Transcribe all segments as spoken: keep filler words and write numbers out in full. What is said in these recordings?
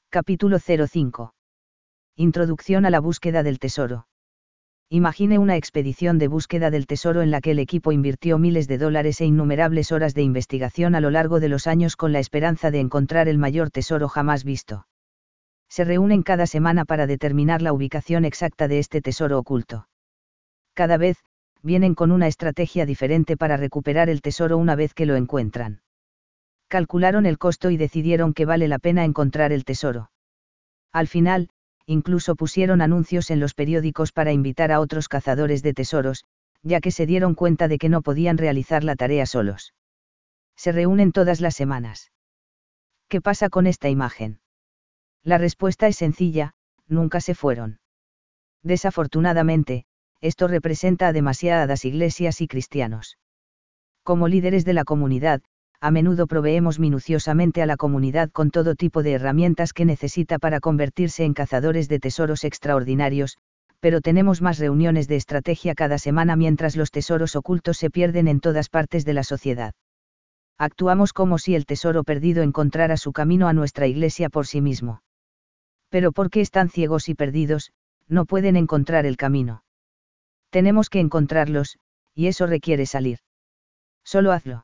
Capítulo cero cinco. Introducción a la búsqueda del tesoro. Imagine una expedición de búsqueda del tesoro en la que el equipo invirtió miles de dólares e innumerables horas de investigación a lo largo de los años con la esperanza de encontrar el mayor tesoro jamás visto. Se reúnen cada semana para determinar la ubicación exacta de este tesoro oculto. Cada vez, vienen con una estrategia diferente para recuperar el tesoro una vez que lo encuentran. Calcularon el costo y decidieron que vale la pena encontrar el tesoro. Al final, incluso pusieron anuncios en los periódicos para invitar a otros cazadores de tesoros, ya que se dieron cuenta de que no podían realizar la tarea solos. Se reúnen todas las semanas. ¿Qué pasa con esta imagen? La respuesta es sencilla: nunca se fueron. Desafortunadamente, esto representa a demasiadas iglesias y cristianos. Como líderes de la comunidad, a menudo proveemos minuciosamente a la comunidad con todo tipo de herramientas que necesita para convertirse en cazadores de tesoros extraordinarios, pero tenemos más reuniones de estrategia cada semana mientras los tesoros ocultos se pierden en todas partes de la sociedad. Actuamos como si el tesoro perdido encontrara su camino a nuestra iglesia por sí mismo. Pero porque están ciegos y perdidos, no pueden encontrar el camino. Tenemos que encontrarlos, y eso requiere salir. Solo hazlo.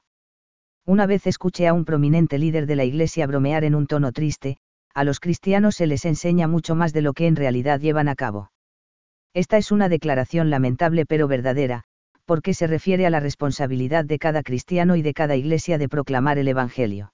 Una vez escuché a un prominente líder de la iglesia bromear en un tono triste: a los cristianos se les enseña mucho más de lo que en realidad llevan a cabo. Esta es una declaración lamentable pero verdadera, porque se refiere a la responsabilidad de cada cristiano y de cada iglesia de proclamar el Evangelio.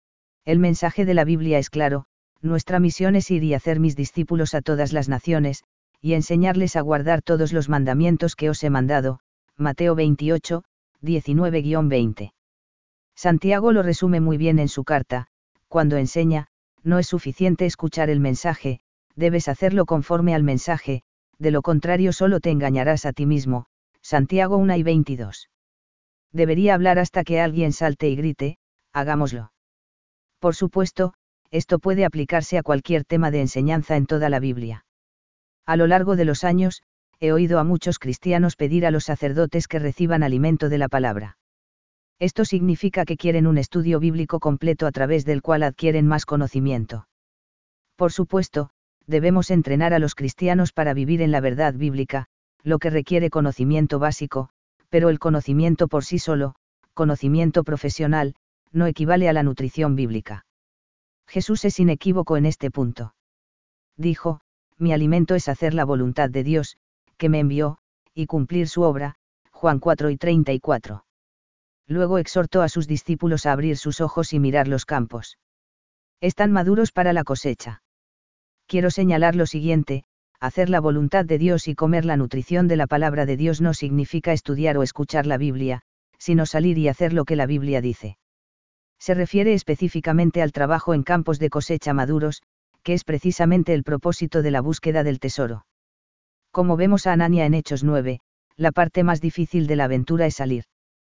El mensaje de la Biblia es claro: nuestra misión es ir y hacer mis discípulos a todas las naciones, y enseñarles a guardar todos los mandamientos que os he mandado. Mateo veintiocho, diecinueve a veinte. Santiago lo resume muy bien en su carta, cuando enseña: no es suficiente escuchar el mensaje, debes hacerlo conforme al mensaje, de lo contrario solo te engañarás a ti mismo. Santiago uno y veintidós. Debería hablar hasta que alguien salte y grite: hagámoslo. Por supuesto, esto puede aplicarse a cualquier tema de enseñanza en toda la Biblia. A lo largo de los años, he oído a muchos cristianos pedir a los sacerdotes que reciban alimento de la palabra. Esto significa que quieren un estudio bíblico completo a través del cual adquieren más conocimiento. Por supuesto, debemos entrenar a los cristianos para vivir en la verdad bíblica, lo que requiere conocimiento básico, pero el conocimiento por sí solo, conocimiento profesional, no equivale a la nutrición bíblica. Jesús es inequívoco en este punto. Dijo: mi alimento es hacer la voluntad de Dios, que me envió, y cumplir su obra. Juan cuatro y treinta y cuatro. Luego exhortó a sus discípulos a abrir sus ojos y mirar los campos. Están maduros para la cosecha. Quiero señalar lo siguiente: hacer la voluntad de Dios y comer la nutrición de la palabra de Dios no significa estudiar o escuchar la Biblia, sino salir y hacer lo que la Biblia dice. Se refiere específicamente al trabajo en campos de cosecha maduros, que es precisamente el propósito de la búsqueda del tesoro. Como vemos a Anania en Hechos nueve, la parte más difícil de la aventura es salir.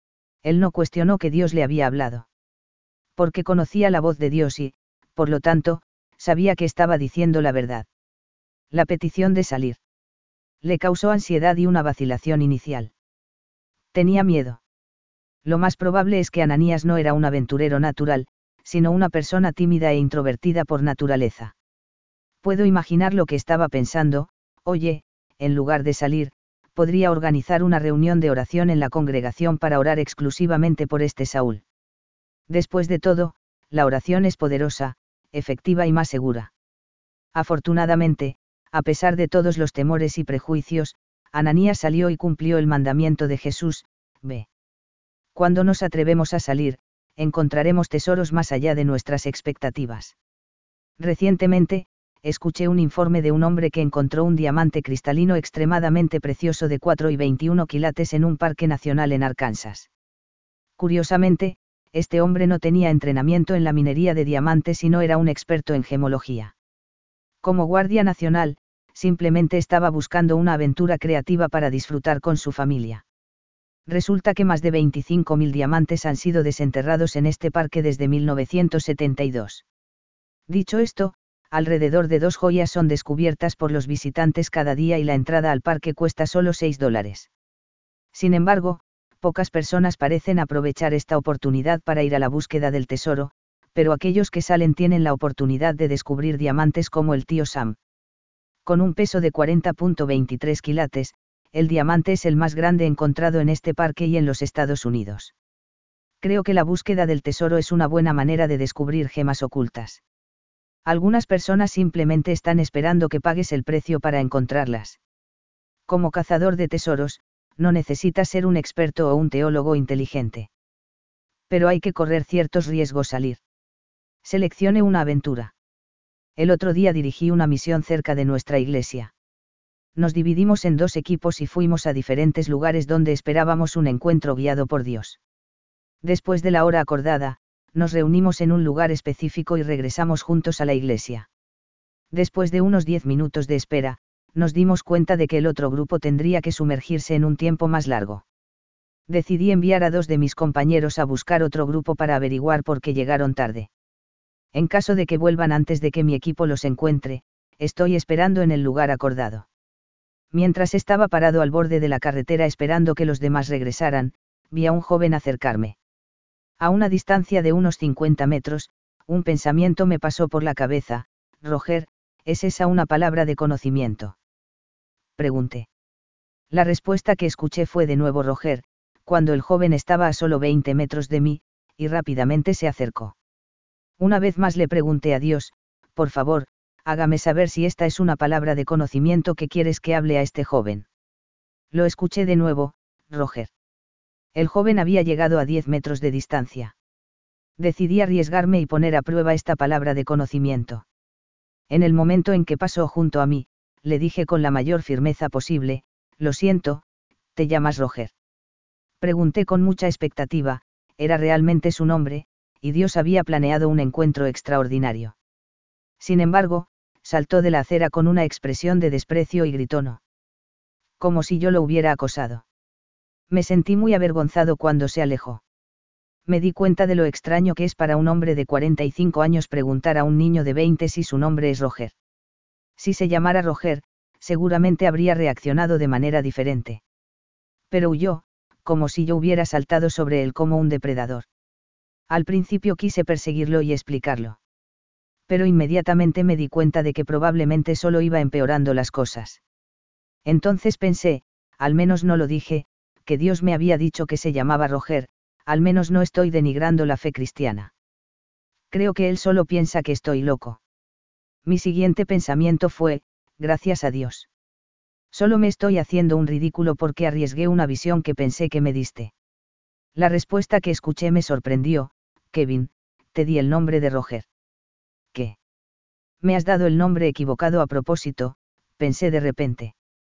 Él no cuestionó que Dios le había hablado. Porque conocía la voz de Dios y, por lo tanto, sabía que estaba diciendo la verdad. La petición de salir le causó ansiedad y una vacilación inicial. Tenía miedo. Lo más probable es que Ananías no era un aventurero natural, sino una persona tímida e introvertida por naturaleza. Puedo imaginar lo que estaba pensando: oye, en lugar de salir, podría organizar una reunión de oración en la congregación para orar exclusivamente por este Saúl. Después de todo, la oración es poderosa, efectiva y más segura. Afortunadamente, a pesar de todos los temores y prejuicios, Ananías salió y cumplió el mandamiento de Jesús: ve. Cuando nos atrevemos a salir, encontraremos tesoros más allá de nuestras expectativas. Recientemente, escuché un informe de un hombre que encontró un diamante cristalino extremadamente precioso de cuatro y veintiuno quilates en un parque nacional en Arkansas. Curiosamente, este hombre no tenía entrenamiento en la minería de diamantes y no era un experto en gemología. Como guardia nacional, simplemente estaba buscando una aventura creativa para disfrutar con su familia. Resulta que más de veinticinco mil diamantes han sido desenterrados en este parque desde mil novecientos setenta y dos. Dicho esto, alrededor de dos joyas son descubiertas por los visitantes cada día y la entrada al parque cuesta solo seis dólares. Sin embargo, pocas personas parecen aprovechar esta oportunidad para ir a la búsqueda del tesoro, pero aquellos que salen tienen la oportunidad de descubrir diamantes como el tío Sam. Con un peso de cuarenta punto veintitrés quilates, el diamante es el más grande encontrado en este parque y en los Estados Unidos. Creo que la búsqueda del tesoro es una buena manera de descubrir gemas ocultas. Algunas personas simplemente están esperando que pagues el precio para encontrarlas. Como cazador de tesoros, no necesitas ser un experto o un teólogo inteligente. Pero hay que correr ciertos riesgos al ir. Seleccione una aventura. El otro día dirigí una misión cerca de nuestra iglesia. Nos dividimos en dos equipos y fuimos a diferentes lugares donde esperábamos un encuentro guiado por Dios. Después de la hora acordada, nos reunimos en un lugar específico y regresamos juntos a la iglesia. Después de unos diez minutos de espera, nos dimos cuenta de que el otro grupo tendría que sumergirse en un tiempo más largo. Decidí enviar a dos de mis compañeros a buscar otro grupo para averiguar por qué llegaron tarde. En caso de que vuelvan antes de que mi equipo los encuentre, estoy esperando en el lugar acordado. Mientras estaba parado al borde de la carretera esperando que los demás regresaran, vi a un joven acercarme. A una distancia de unos cincuenta metros, un pensamiento me pasó por la cabeza: Roger, ¿es esa una palabra de conocimiento? Pregunté. La respuesta que escuché fue de nuevo Roger, cuando el joven estaba a solo veinte metros de mí, y rápidamente se acercó. Una vez más le pregunté a Dios: por favor, hágame saber si esta es una palabra de conocimiento que quieres que hable a este joven. Lo escuché de nuevo: Roger. El joven había llegado a diez metros de distancia. Decidí arriesgarme y poner a prueba esta palabra de conocimiento. En el momento en que pasó junto a mí, le dije con la mayor firmeza posible: lo siento, ¿te llamas Roger? Pregunté con mucha expectativa, era realmente su nombre, y Dios había planeado un encuentro extraordinario. Sin embargo, saltó de la acera con una expresión de desprecio y gritó: no. Como si yo lo hubiera acosado. Me sentí muy avergonzado cuando se alejó. Me di cuenta de lo extraño que es para un hombre de cuarenta y cinco años preguntar a un niño de veinte si su nombre es Roger. Si se llamara Roger, seguramente habría reaccionado de manera diferente. Pero huyó, como si yo hubiera saltado sobre él como un depredador. Al principio quise perseguirlo y explicarlo. Pero inmediatamente me di cuenta de que probablemente solo iba empeorando las cosas. Entonces pensé, al menos no lo dije, que Dios me había dicho que se llamaba Roger, al menos no estoy denigrando la fe cristiana. Creo que él solo piensa que estoy loco. Mi siguiente pensamiento fue: gracias a Dios. Solo me estoy haciendo un ridículo porque arriesgué una visión que pensé que me diste. La respuesta que escuché me sorprendió: Kevin, te di el nombre de Roger. ¿Qué? Me has dado el nombre equivocado a propósito, pensé de repente.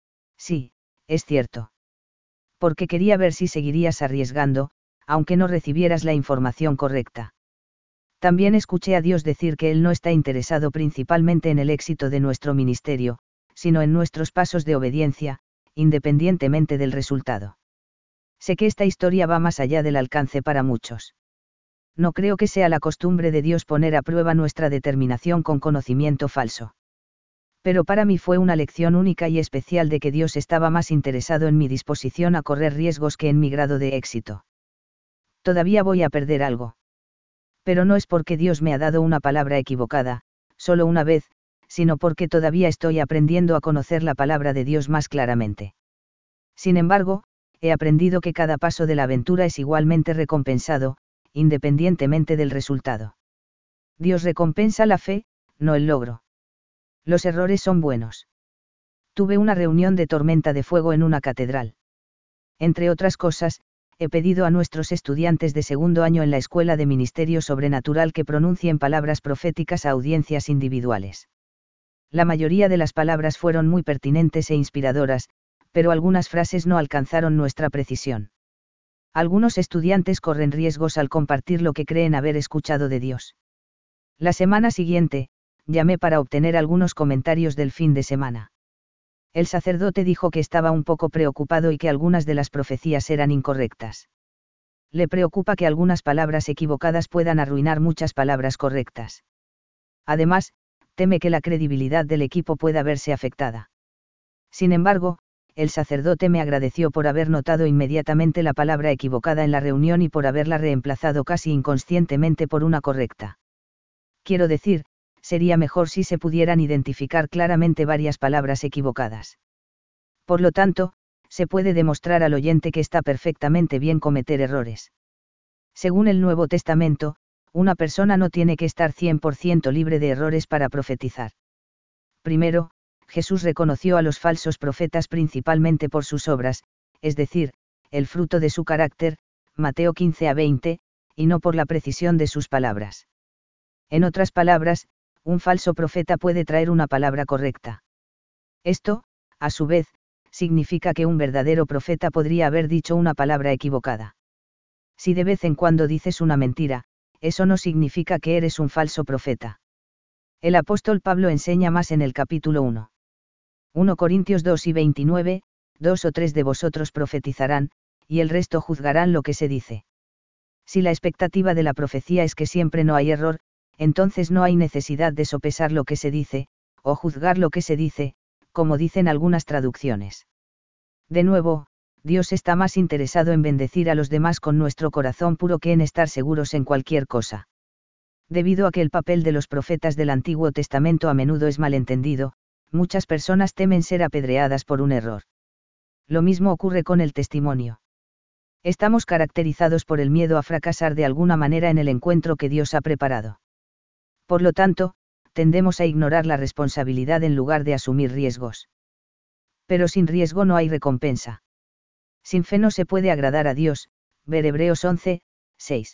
Sí, es cierto. Porque quería ver si seguirías arriesgando, aunque no recibieras la información correcta. También escuché a Dios decir que Él no está interesado principalmente en el éxito de nuestro ministerio, sino en nuestros pasos de obediencia, independientemente del resultado. Sé que esta historia va más allá del alcance para muchos. No creo que sea la costumbre de Dios poner a prueba nuestra determinación con conocimiento falso. Pero para mí fue una lección única y especial de que Dios estaba más interesado en mi disposición a correr riesgos que en mi grado de éxito. Todavía voy a perder algo. Pero no es porque Dios me ha dado una palabra equivocada, solo una vez, sino porque todavía estoy aprendiendo a conocer la palabra de Dios más claramente. Sin embargo, he aprendido que cada paso de la aventura es igualmente recompensado, independientemente del resultado. Dios recompensa la fe, no el logro. Los errores son buenos. Tuve una reunión de tormenta de fuego en una catedral. Entre otras cosas, he pedido a nuestros estudiantes de segundo año en la Escuela de Ministerio Sobrenatural que pronuncien palabras proféticas a audiencias individuales. La mayoría de las palabras fueron muy pertinentes e inspiradoras, pero algunas frases no alcanzaron nuestra precisión. Algunos estudiantes corren riesgos al compartir lo que creen haber escuchado de Dios. La semana siguiente, llamé para obtener algunos comentarios del fin de semana. El sacerdote dijo que estaba un poco preocupado y que algunas de las profecías eran incorrectas. Le preocupa que algunas palabras equivocadas puedan arruinar muchas palabras correctas. Además, teme que la credibilidad del equipo pueda verse afectada. Sin embargo, el sacerdote me agradeció por haber notado inmediatamente la palabra equivocada en la reunión y por haberla reemplazado casi inconscientemente por una correcta. Quiero decir, sería mejor si se pudieran identificar claramente varias palabras equivocadas. Por lo tanto, se puede demostrar al oyente que está perfectamente bien cometer errores. Según el Nuevo Testamento, una persona no tiene que estar cien por ciento libre de errores para profetizar. Primero, Jesús reconoció a los falsos profetas principalmente por sus obras, es decir, el fruto de su carácter, Mateo quince a veinte, y no por la precisión de sus palabras. En otras palabras, un falso profeta puede traer una palabra correcta. Esto, a su vez, significa que un verdadero profeta podría haber dicho una palabra equivocada. Si de vez en cuando dices una mentira, eso no significa que eres un falso profeta. El apóstol Pablo enseña más en el capítulo uno. primera Corintios dos y veintinueve, dos o tres de vosotros profetizarán, y el resto juzgarán lo que se dice. Si la expectativa de la profecía es que siempre no hay error, entonces no hay necesidad de sopesar lo que se dice, o juzgar lo que se dice, como dicen algunas traducciones. De nuevo, Dios está más interesado en bendecir a los demás con nuestro corazón puro que en estar seguros en cualquier cosa. Debido a que el papel de los profetas del Antiguo Testamento a menudo es malentendido, muchas personas temen ser apedreadas por un error. Lo mismo ocurre con el testimonio. Estamos caracterizados por el miedo a fracasar de alguna manera en el encuentro que Dios ha preparado. Por lo tanto, tendemos a ignorar la responsabilidad en lugar de asumir riesgos. Pero sin riesgo no hay recompensa. Sin fe no se puede agradar a Dios, ver Hebreos once, seis.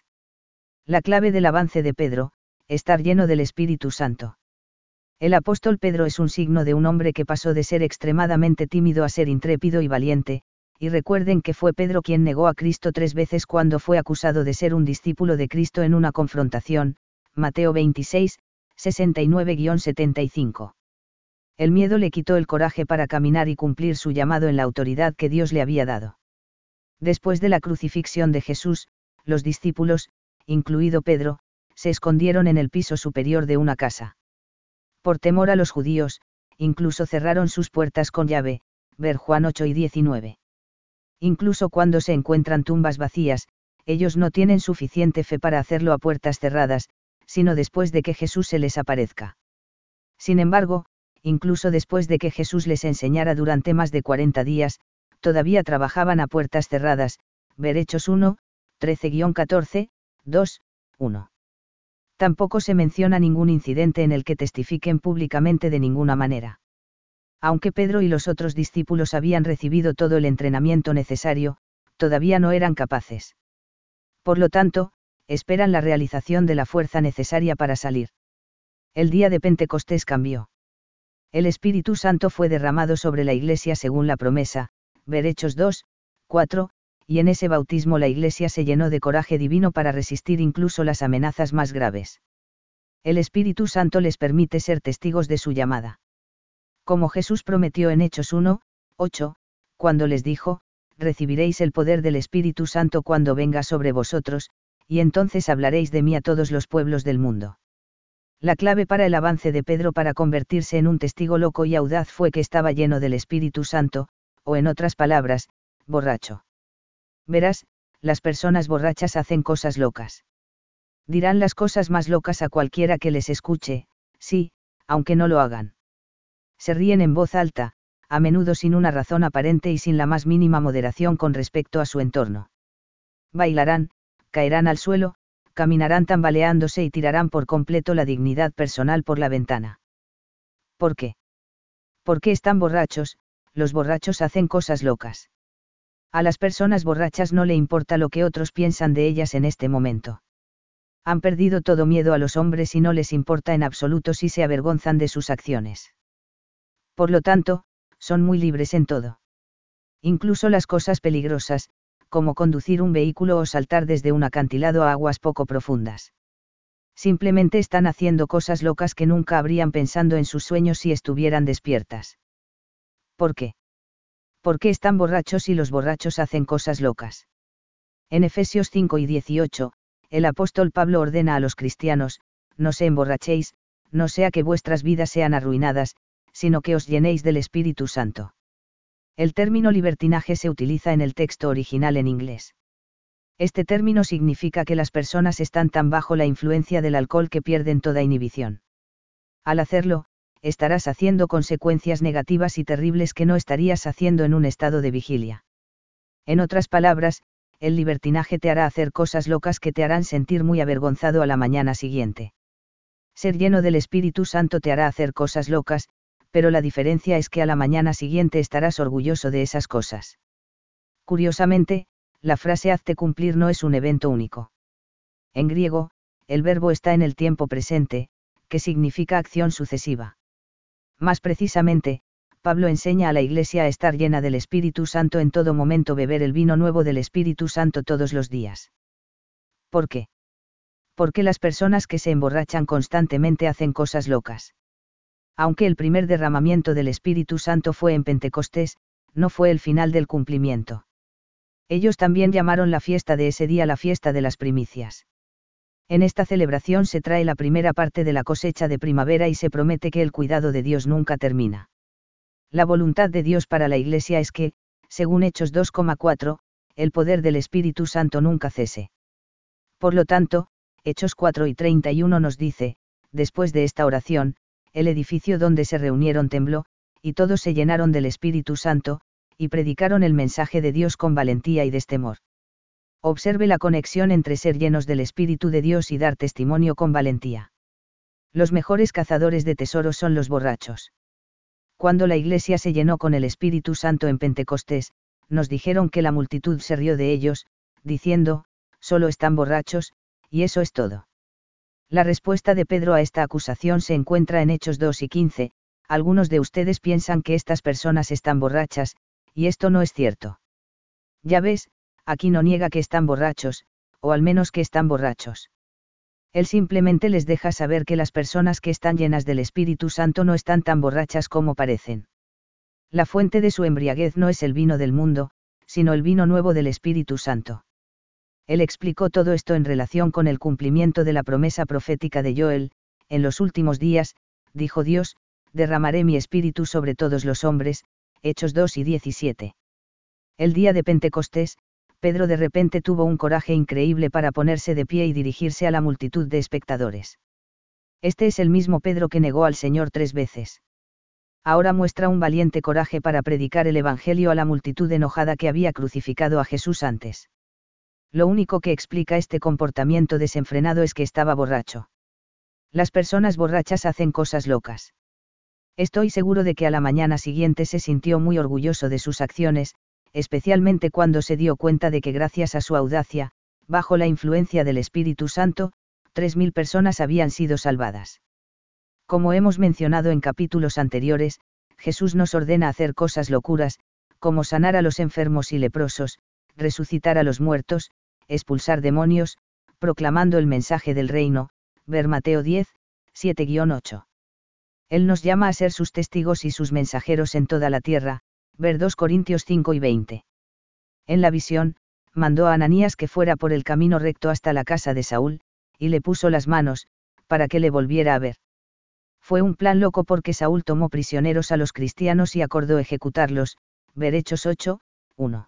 La clave del avance de Pedro, estar lleno del Espíritu Santo. El apóstol Pedro es un signo de un hombre que pasó de ser extremadamente tímido a ser intrépido y valiente, y recuerden que fue Pedro quien negó a Cristo tres veces cuando fue acusado de ser un discípulo de Cristo en una confrontación, Mateo veintiséis, sesenta y nueve a setenta y cinco. El miedo le quitó el coraje para caminar y cumplir su llamado en la autoridad que Dios le había dado. Después de la crucifixión de Jesús, los discípulos, incluido Pedro, se escondieron en el piso superior de una casa. Por temor a los judíos, incluso cerraron sus puertas con llave, ver Juan ocho y diecinueve. Incluso cuando se encuentran tumbas vacías, ellos no tienen suficiente fe para hacerlo a puertas cerradas, sino después de que Jesús se les aparezca. Sin embargo, incluso después de que Jesús les enseñara durante más de cuarenta días, todavía trabajaban a puertas cerradas, ver Hechos uno, trece a catorce, dos, uno. Tampoco se menciona ningún incidente en el que testifiquen públicamente de ninguna manera. Aunque Pedro y los otros discípulos habían recibido todo el entrenamiento necesario, todavía no eran capaces. Por lo tanto, esperan la realización de la fuerza necesaria para salir. El día de Pentecostés cambió. El Espíritu Santo fue derramado sobre la Iglesia según la promesa, ver Hechos dos, cuatro, y en ese bautismo la Iglesia se llenó de coraje divino para resistir incluso las amenazas más graves. El Espíritu Santo les permite ser testigos de su llamada. Como Jesús prometió en Hechos uno, ocho, cuando les dijo, recibiréis el poder del Espíritu Santo cuando venga sobre vosotros, y entonces hablaréis de mí a todos los pueblos del mundo. La clave para el avance de Pedro para convertirse en un testigo loco y audaz fue que estaba lleno del Espíritu Santo, o en otras palabras, borracho. Verás, las personas borrachas hacen cosas locas. Dirán las cosas más locas a cualquiera que les escuche, sí, aunque no lo hagan. Se ríen en voz alta, a menudo sin una razón aparente y sin la más mínima moderación con respecto a su entorno. Bailarán, caerán al suelo, caminarán tambaleándose y tirarán por completo la dignidad personal por la ventana. ¿Por qué? Porque están borrachos, los borrachos hacen cosas locas. A las personas borrachas no le importa lo que otros piensan de ellas en este momento. Han perdido todo miedo a los hombres y no les importa en absoluto si se avergonzan de sus acciones. Por lo tanto, son muy libres en todo. Incluso las cosas peligrosas, como conducir un vehículo o saltar desde un acantilado a aguas poco profundas. Simplemente están haciendo cosas locas que nunca habrían pensado en sus sueños si estuvieran despiertas. ¿Por qué? Porque están borrachos y los borrachos hacen cosas locas. En Efesios cinco y dieciocho, el apóstol Pablo ordena a los cristianos, no se emborrachéis, no sea que vuestras vidas sean arruinadas, sino que os llenéis del Espíritu Santo. El término libertinaje se utiliza en el texto original en inglés. Este término significa que las personas están tan bajo la influencia del alcohol que pierden toda inhibición. Al hacerlo, estarás haciendo consecuencias negativas y terribles que no estarías haciendo en un estado de vigilia. En otras palabras, el libertinaje te hará hacer cosas locas que te harán sentir muy avergonzado a la mañana siguiente. Ser lleno del Espíritu Santo te hará hacer cosas locas, pero la diferencia es que a la mañana siguiente estarás orgulloso de esas cosas. Curiosamente, la frase hazte cumplir no es un evento único. En griego, el verbo está en el tiempo presente, que significa acción sucesiva. Más precisamente, Pablo enseña a la Iglesia a estar llena del Espíritu Santo en todo momento, beber el vino nuevo del Espíritu Santo todos los días. ¿Por qué? Porque las personas que se emborrachan constantemente hacen cosas locas. Aunque el primer derramamiento del Espíritu Santo fue en Pentecostés, no fue el final del cumplimiento. Ellos también llamaron la fiesta de ese día la fiesta de las primicias. En esta celebración se trae la primera parte de la cosecha de primavera y se promete que el cuidado de Dios nunca termina. La voluntad de Dios para la Iglesia es que, según Hechos dos coma cuatro, el poder del Espíritu Santo nunca cese. Por lo tanto, Hechos cuatro y treinta y uno nos dice, después de esta oración, el edificio donde se reunieron tembló, y todos se llenaron del Espíritu Santo, y predicaron el mensaje de Dios con valentía y destemor. Observe la conexión entre ser llenos del Espíritu de Dios y dar testimonio con valentía. Los mejores cazadores de tesoros son los borrachos. Cuando la Iglesia se llenó con el Espíritu Santo en Pentecostés, nos dijeron que la multitud se rió de ellos, diciendo, solo están borrachos, y eso es todo. La respuesta de Pedro a esta acusación se encuentra en Hechos dos y quince, algunos de ustedes piensan que estas personas están borrachas, y esto no es cierto. Ya ves, aquí no niega que están borrachos, o al menos que están borrachos. Él simplemente les deja saber que las personas que están llenas del Espíritu Santo no están tan borrachas como parecen. La fuente de su embriaguez no es el vino del mundo, sino el vino nuevo del Espíritu Santo. Él explicó todo esto en relación con el cumplimiento de la promesa profética de Joel, en los últimos días, dijo Dios, derramaré mi espíritu sobre todos los hombres, Hechos dos y diecisiete. El día de Pentecostés, Pedro de repente tuvo un coraje increíble para ponerse de pie y dirigirse a la multitud de espectadores. Este es el mismo Pedro que negó al Señor tres veces. Ahora muestra un valiente coraje para predicar el Evangelio a la multitud enojada que había crucificado a Jesús antes. Lo único que explica este comportamiento desenfrenado es que estaba borracho. Las personas borrachas hacen cosas locas. Estoy seguro de que a la mañana siguiente se sintió muy orgulloso de sus acciones, especialmente cuando se dio cuenta de que gracias a su audacia, bajo la influencia del Espíritu Santo, tres mil personas habían sido salvadas. Como hemos mencionado en capítulos anteriores, Jesús nos ordena hacer cosas locuras, como sanar a los enfermos y leprosos, resucitar a los muertos, expulsar demonios, proclamando el mensaje del reino, ver Mateo diez, siete a ocho. Él nos llama a ser sus testigos y sus mensajeros en toda la tierra, ver dos Corintios cinco y veinte. En la visión, mandó a Ananías que fuera por el camino recto hasta la casa de Saúl, y le puso las manos, para que le volviera a ver. Fue un plan loco porque Saúl tomó prisioneros a los cristianos y acordó ejecutarlos, ver Hechos ocho, uno.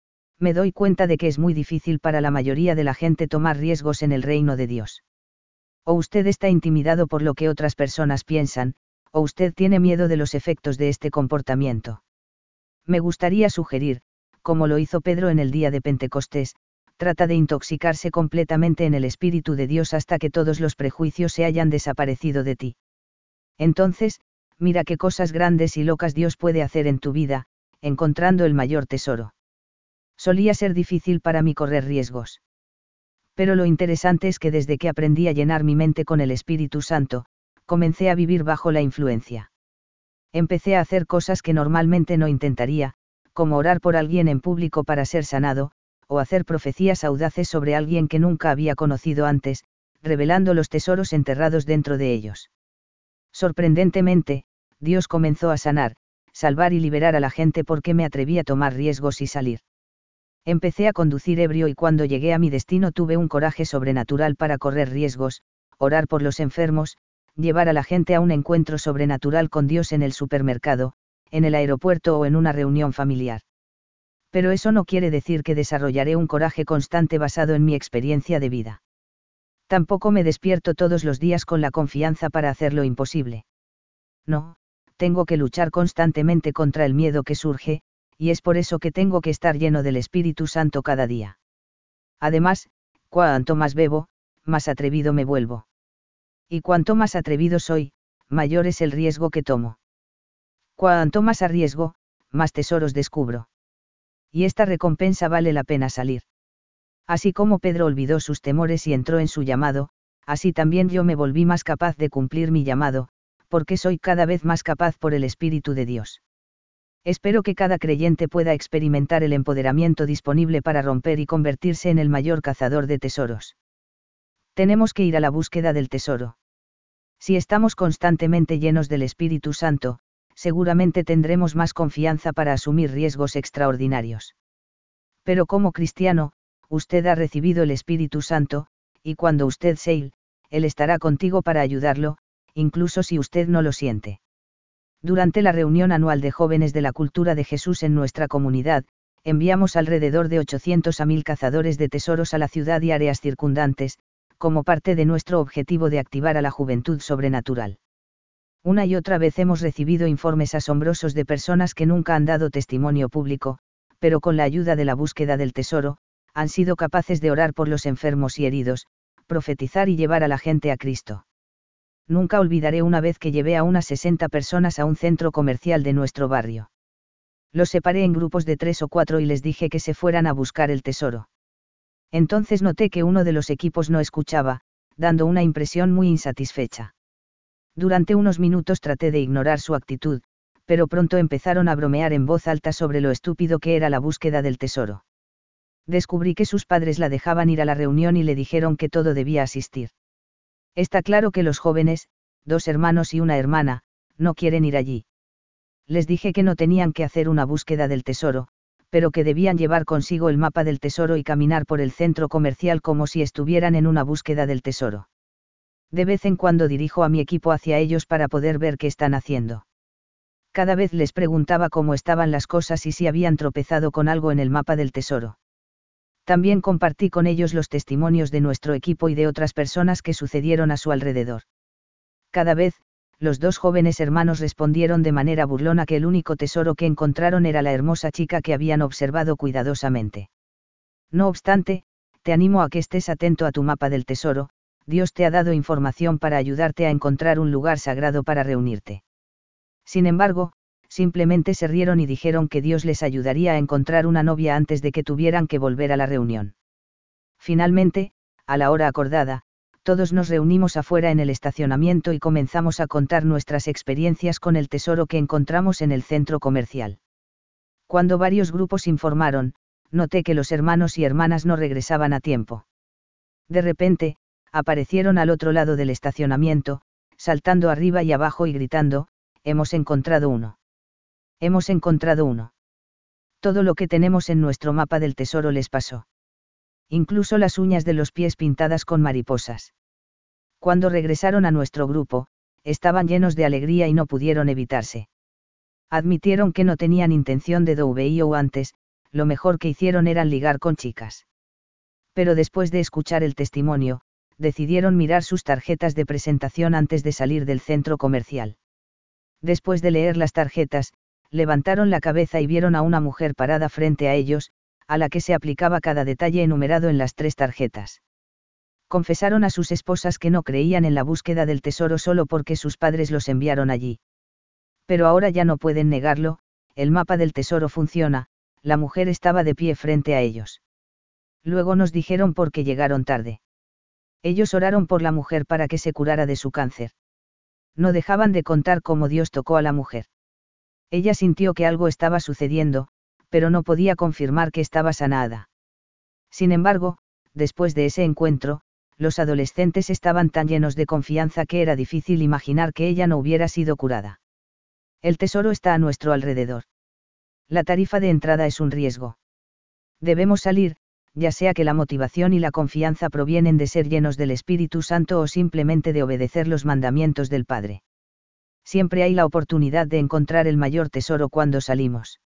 Me doy cuenta de que es muy difícil para la mayoría de la gente tomar riesgos en el reino de Dios. O usted está intimidado por lo que otras personas piensan, o usted tiene miedo de los efectos de este comportamiento. Me gustaría sugerir, como lo hizo Pedro en el día de Pentecostés, trata de intoxicarse completamente en el Espíritu de Dios hasta que todos los prejuicios se hayan desaparecido de ti. Entonces, mira qué cosas grandes y locas Dios puede hacer en tu vida, encontrando el mayor tesoro. Solía ser difícil para mí correr riesgos. Pero lo interesante es que desde que aprendí a llenar mi mente con el Espíritu Santo, comencé a vivir bajo la influencia. Empecé a hacer cosas que normalmente no intentaría, como orar por alguien en público para ser sanado, o hacer profecías audaces sobre alguien que nunca había conocido antes, revelando los tesoros enterrados dentro de ellos. Sorprendentemente, Dios comenzó a sanar, salvar y liberar a la gente porque me atreví a tomar riesgos y salir. Empecé a conducir ebrio y cuando llegué a mi destino tuve un coraje sobrenatural para correr riesgos, orar por los enfermos, llevar a la gente a un encuentro sobrenatural con Dios en el supermercado, en el aeropuerto o en una reunión familiar. Pero eso no quiere decir que desarrollaré un coraje constante basado en mi experiencia de vida. Tampoco me despierto todos los días con la confianza para hacer lo imposible. No, tengo que luchar constantemente contra el miedo que surge, y es por eso que tengo que estar lleno del Espíritu Santo cada día. Además, cuanto más bebo, más atrevido me vuelvo. Y cuanto más atrevido soy, mayor es el riesgo que tomo. Cuanto más arriesgo, más tesoros descubro. Y esta recompensa vale la pena salir. Así como Pedro olvidó sus temores y entró en su llamado, así también yo me volví más capaz de cumplir mi llamado, porque soy cada vez más capaz por el Espíritu de Dios. Espero que cada creyente pueda experimentar el empoderamiento disponible para romper y convertirse en el mayor cazador de tesoros. Tenemos que ir a la búsqueda del tesoro. Si estamos constantemente llenos del Espíritu Santo, seguramente tendremos más confianza para asumir riesgos extraordinarios. Pero como cristiano, usted ha recibido el Espíritu Santo, y cuando usted se, Él estará contigo para ayudarlo, incluso si usted no lo siente. Durante la reunión anual de jóvenes de la cultura de Jesús en nuestra comunidad, enviamos alrededor de ochocientos a mil cazadores de tesoros a la ciudad y áreas circundantes, como parte de nuestro objetivo de activar a la juventud sobrenatural. Una y otra vez hemos recibido informes asombrosos de personas que nunca han dado testimonio público, pero con la ayuda de la búsqueda del tesoro, han sido capaces de orar por los enfermos y heridos, profetizar y llevar a la gente a Cristo. Nunca olvidaré una vez que llevé a unas sesenta personas a un centro comercial de nuestro barrio. Los separé en grupos de tres o cuatro y les dije que se fueran a buscar el tesoro. Entonces noté que uno de los equipos no escuchaba, dando una impresión muy insatisfecha. Durante unos minutos traté de ignorar su actitud, pero pronto empezaron a bromear en voz alta sobre lo estúpido que era la búsqueda del tesoro. Descubrí que sus padres la dejaban ir a la reunión y le dijeron que todo debía asistir. Está claro que los jóvenes, dos hermanos y una hermana, no quieren ir allí. Les dije que no tenían que hacer una búsqueda del tesoro, pero que debían llevar consigo el mapa del tesoro y caminar por el centro comercial como si estuvieran en una búsqueda del tesoro. De vez en cuando dirijo a mi equipo hacia ellos para poder ver qué están haciendo. Cada vez les preguntaba cómo estaban las cosas y si habían tropezado con algo en el mapa del tesoro. También compartí con ellos los testimonios de nuestro equipo y de otras personas que sucedieron a su alrededor. Cada vez, los dos jóvenes hermanos respondieron de manera burlona que el único tesoro que encontraron era la hermosa chica que habían observado cuidadosamente. No obstante, te animo a que estés atento a tu mapa del tesoro, Dios te ha dado información para ayudarte a encontrar un lugar sagrado para reunirte. Sin embargo, simplemente se rieron y dijeron que Dios les ayudaría a encontrar una novia antes de que tuvieran que volver a la reunión. Finalmente, a la hora acordada, todos nos reunimos afuera en el estacionamiento y comenzamos a contar nuestras experiencias con el tesoro que encontramos en el centro comercial. Cuando varios grupos informaron, noté que los hermanos y hermanas no regresaban a tiempo. De repente, aparecieron al otro lado del estacionamiento, saltando arriba y abajo y gritando, «Hemos encontrado uno. Hemos encontrado uno». Todo lo que tenemos en nuestro mapa del tesoro les pasó. Incluso las uñas de los pies pintadas con mariposas. Cuando regresaron a nuestro grupo, estaban llenos de alegría y no pudieron evitarse. Admitieron que no tenían intención de do o antes, lo mejor que hicieron era ligar con chicas. Pero después de escuchar el testimonio, decidieron mirar sus tarjetas de presentación antes de salir del centro comercial. Después de leer las tarjetas, levantaron la cabeza y vieron a una mujer parada frente a ellos, a la que se aplicaba cada detalle enumerado en las tres tarjetas. Confesaron a sus esposas que no creían en la búsqueda del tesoro solo porque sus padres los enviaron allí. Pero ahora ya no pueden negarlo, el mapa del tesoro funciona, la mujer estaba de pie frente a ellos. Luego nos dijeron por qué llegaron tarde. Ellos oraron por la mujer para que se curara de su cáncer. No dejaban de contar cómo Dios tocó a la mujer. Ella sintió que algo estaba sucediendo, pero no podía confirmar que estaba sanada. Sin embargo, después de ese encuentro, los adolescentes estaban tan llenos de confianza que era difícil imaginar que ella no hubiera sido curada. El tesoro está a nuestro alrededor. La tarifa de entrada es un riesgo. Debemos salir, ya sea que la motivación y la confianza provienen de ser llenos del Espíritu Santo o simplemente de obedecer los mandamientos del Padre. Siempre hay la oportunidad de encontrar el mayor tesoro cuando salimos.